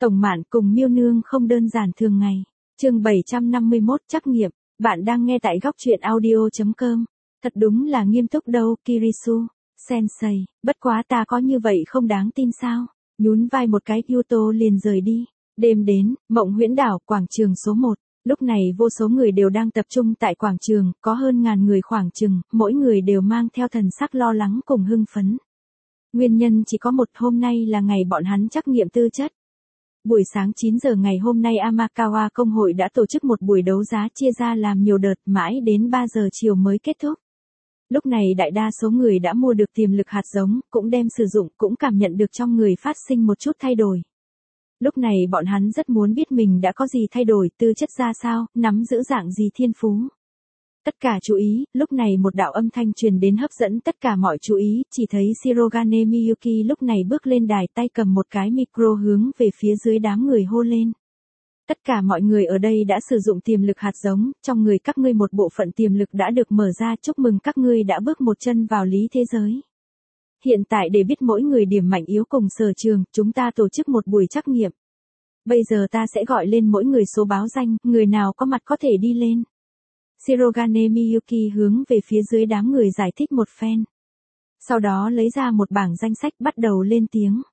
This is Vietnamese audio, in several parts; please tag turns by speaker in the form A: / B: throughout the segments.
A: Tổng Mạn cùng Miêu Nương không đơn giản thường ngày. Chương 751 trắc nghiệm. Bạn đang nghe tại góc truyện audio.com. Thật đúng là nghiêm túc đâu, Kirisu Sensei, bất quá ta có như vậy không đáng tin sao? Nhún vai một cái, Yuto liền rời đi. Đêm đến, Mộng Huyễn Đảo, quảng trường số 1. Lúc này vô số người đều đang tập trung tại quảng trường, có hơn ngàn người khoảng chừng, mỗi người đều mang theo thần sắc lo lắng cùng hưng phấn. Nguyên nhân chỉ có một, hôm nay là ngày bọn hắn trắc nghiệm tư chất. Buổi sáng 9 giờ ngày hôm nay Amakawa công hội đã tổ chức một buổi đấu giá chia ra làm nhiều đợt, mãi đến 3 giờ chiều mới kết thúc. Lúc này đại đa số người đã mua được tiềm lực hạt giống, cũng đem sử dụng, cũng cảm nhận được trong người phát sinh một chút thay đổi. Lúc này bọn hắn rất muốn biết mình đã có gì thay đổi, tư chất ra sao, nắm giữ dạng gì thiên phú. Tất cả chú ý, lúc này một đạo âm thanh truyền đến hấp dẫn tất cả mọi chú ý, chỉ thấy Shirogane Miyuki lúc này bước lên đài, tay cầm một cái micro hướng về phía dưới đám người hô lên. Tất cả mọi người ở đây đã sử dụng tiềm lực hạt giống, trong người các ngươi một bộ phận tiềm lực đã được mở ra, chúc mừng các ngươi đã bước một chân vào lý thế giới. Hiện tại để biết mỗi người điểm mạnh yếu cùng sở trường, chúng ta tổ chức một buổi trắc nghiệm. Bây giờ ta sẽ gọi lên mỗi người số báo danh, người nào có mặt có thể đi lên. Shirogane Miyuki hướng về phía dưới đám người giải thích một phen. Sau đó lấy ra một bảng danh sách bắt đầu lên tiếng.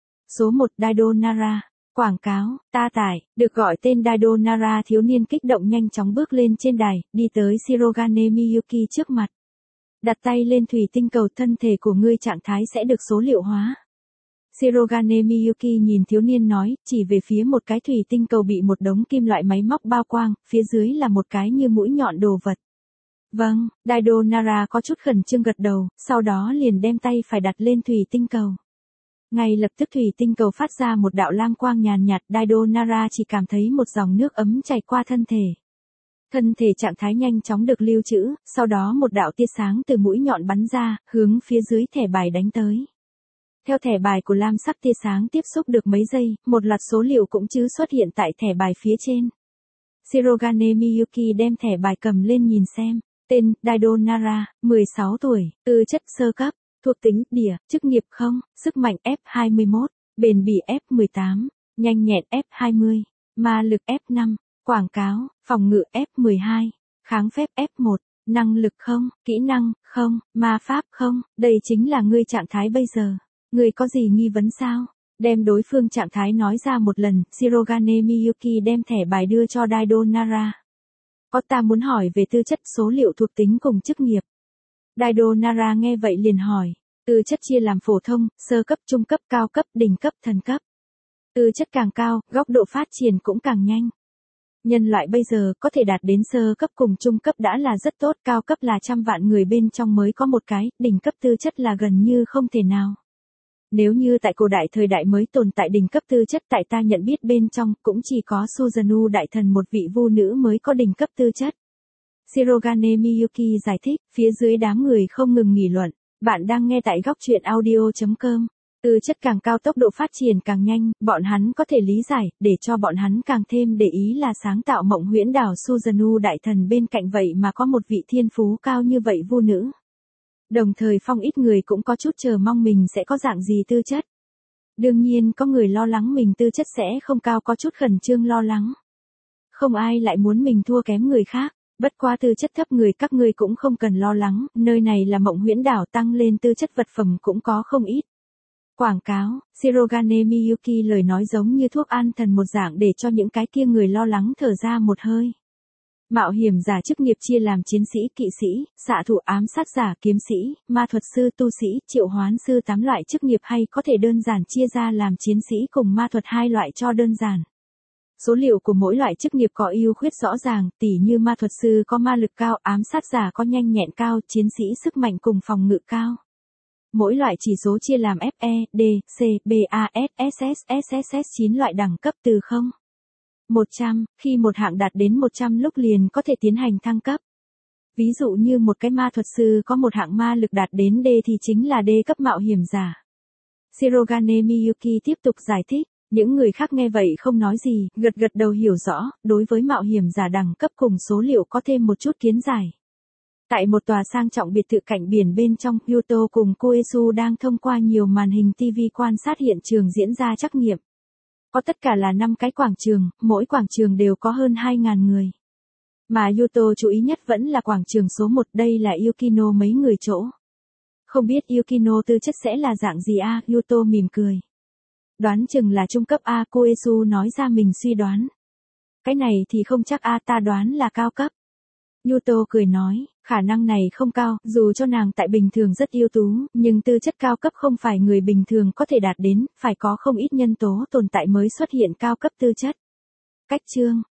A: Số 1 Daido Nara. Quảng cáo, ta tải, được gọi tên Daido Nara thiếu niên kích động nhanh chóng bước lên trên đài, đi tới Shirogane Miyuki trước mặt. Đặt tay lên thủy tinh cầu, thân thể của ngươi trạng thái sẽ được số liệu hóa. Shirogane Miyuki nhìn thiếu niên nói, chỉ về phía một cái thủy tinh cầu bị một đống kim loại máy móc bao quang, phía dưới là một cái như mũi nhọn đồ vật. Vâng, Daido Nara có chút khẩn trương gật đầu, sau đó liền đem tay phải đặt lên thủy tinh cầu. Ngay lập tức thủy tinh cầu phát ra một đạo lam quang nhàn nhạt, Daido Nara chỉ cảm thấy một dòng nước ấm chảy qua thân thể. Thân thể trạng thái nhanh chóng được lưu trữ, sau đó một đạo tia sáng từ mũi nhọn bắn ra, hướng phía dưới thẻ bài đánh tới. Theo thẻ bài của lam sắc tia sáng tiếp xúc được mấy giây, một loạt số liệu cũng chứ xuất hiện tại thẻ bài phía trên. Shirogane Miyuki đem thẻ bài cầm lên nhìn xem. Tên, Daido Nara, 16 tuổi, tư chất sơ cấp, thuộc tính, địa, chức nghiệp không, sức mạnh F21, bền bỉ F18, nhanh nhẹn F20, ma lực F5, quảng cáo, phòng ngự F12, kháng phép F1, năng lực không, kỹ năng, không, ma pháp không, đây chính là ngươi trạng thái bây giờ. Ngươi có gì nghi vấn sao? Đem đối phương trạng thái nói ra một lần, Shirogane Miyuki đem thẻ bài đưa cho Daido Nara. Có, ta muốn hỏi về tư chất, số liệu thuộc tính cùng chức nghiệp. Daido Nara nghe vậy liền hỏi, tư chất chia làm phổ thông, sơ cấp, trung cấp, cao cấp, đỉnh cấp, thần cấp. Tư chất càng cao, góc độ phát triển cũng càng nhanh. Nhân loại bây giờ có thể đạt đến sơ cấp cùng trung cấp đã là rất tốt, cao cấp là trăm vạn người bên trong mới có một cái, đỉnh cấp tư chất là gần như không thể nào. Nếu như tại cổ đại thời đại mới tồn tại đỉnh cấp tư chất, tại ta nhận biết bên trong cũng chỉ có Suzanu đại thần một vị vu nữ mới có đỉnh cấp tư chất. Shirogane Miyuki giải thích, phía dưới đám người không ngừng nghị luận. Bạn đang nghe tại góc truyện audio.com. Tư chất càng cao tốc độ phát triển càng nhanh, bọn hắn có thể lý giải, để cho bọn hắn càng thêm để ý là sáng tạo Mộng Huyễn Đảo Suzanu đại thần bên cạnh vậy mà có một vị thiên phú cao như vậy vu nữ. Đồng thời phong ít người cũng có chút chờ mong mình sẽ có dạng gì tư chất. Đương nhiên có người lo lắng mình tư chất sẽ không cao, có chút khẩn trương lo lắng. Không ai lại muốn mình thua kém người khác, bất quá tư chất thấp người các ngươi cũng không cần lo lắng, nơi này là Mộng Huyễn Đảo, tăng lên tư chất vật phẩm cũng có không ít. Quảng cáo, Shirogane Miyuki lời nói giống như thuốc an thần một dạng để cho những cái kia người lo lắng thở ra một hơi. Mạo hiểm giả chức nghiệp chia làm chiến sĩ, kỵ sĩ, xạ thủ, ám sát giả, kiếm sĩ, ma thuật sư, tu sĩ, triệu hoán sư, 8 loại chức nghiệp, hay có thể đơn giản chia ra làm chiến sĩ cùng ma thuật 2 loại cho đơn giản. Số liệu của mỗi loại chức nghiệp có ưu khuyết rõ ràng, tỉ như ma thuật sư có ma lực cao, ám sát giả có nhanh nhẹn cao, chiến sĩ sức mạnh cùng phòng ngự cao. Mỗi loại chỉ số chia làm FE, D, C, BA, SS, SSS 9 loại đẳng cấp từ 0. 100, khi một hạng đạt đến 100 lúc liền có thể tiến hành thăng cấp. Ví dụ như một cái ma thuật sư có một hạng ma lực đạt đến D thì chính là D cấp mạo hiểm giả. Shirogane Miyuki tiếp tục giải thích, những người khác nghe vậy không nói gì, gật gật đầu hiểu rõ, đối với mạo hiểm giả đẳng cấp cùng số liệu có thêm một chút kiến giải. Tại một tòa sang trọng biệt thự cạnh biển bên trong, Yuto cùng Koesu đang thông qua nhiều màn hình TV quan sát hiện trường diễn ra trắc nghiệm. Có tất cả là 5 cái quảng trường, mỗi quảng trường đều có hơn 2.000 người. Mà Yuto chú ý nhất vẫn là quảng trường số 1, đây là Yukino mấy người chỗ. Không biết Yukino tư chất sẽ là dạng gì a? Yuto mỉm cười. Đoán chừng là trung cấp a, Koesu nói ra mình suy đoán. Cái này thì không chắc a, ta đoán là cao cấp. Yuto cười nói, khả năng này không cao, dù cho nàng tại bình thường rất ưu tú, nhưng tư chất cao cấp không phải người bình thường có thể đạt đến, phải có không ít nhân tố tồn tại mới xuất hiện cao cấp tư chất. Cách chương